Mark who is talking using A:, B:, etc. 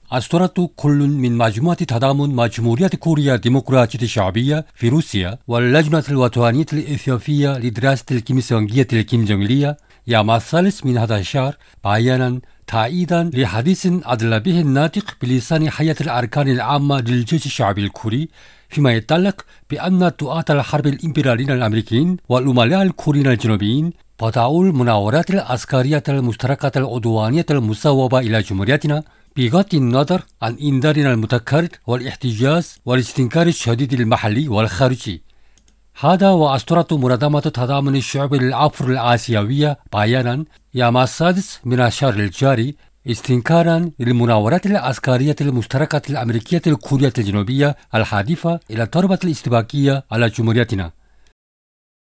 A: أصدرت كل من مجموعة تضامن مع جمهورية كوريا الديمقراطية الشعبية في روسيا واللجنة الوطنية الإثيوبية لدراسة الكيميائية الكيمجونغيلية يوم الثالث من هذا الشهر بيانا تأييدا لحديث أدلى به الناطق بلسان حياة الأركان العامة للجيش الشعبي الكوري فيما يتعلق بأن دعاة الحرب الإمبرياليين الأمريكيين والعملاء الكوريين الجنوبيين بدأوا المناورات العسكرية المشتركة العدوانية المصوبة إلى جمهوريتنا بغض النظر عن إنذارنا المتكرر والاحتجاز والاستنكار الشديد المحلي والخارجي. هذا وأصدرت منظمة تضامن الشعوب الأفر الآسيوية بيانا يوم السادس من الشهر الجاري استنكارا للمناورات العسكرية المشتركة الأمريكية الكورية الجنوبية الهادفة إلى ضربة الاستباقية على جمهوريتنا.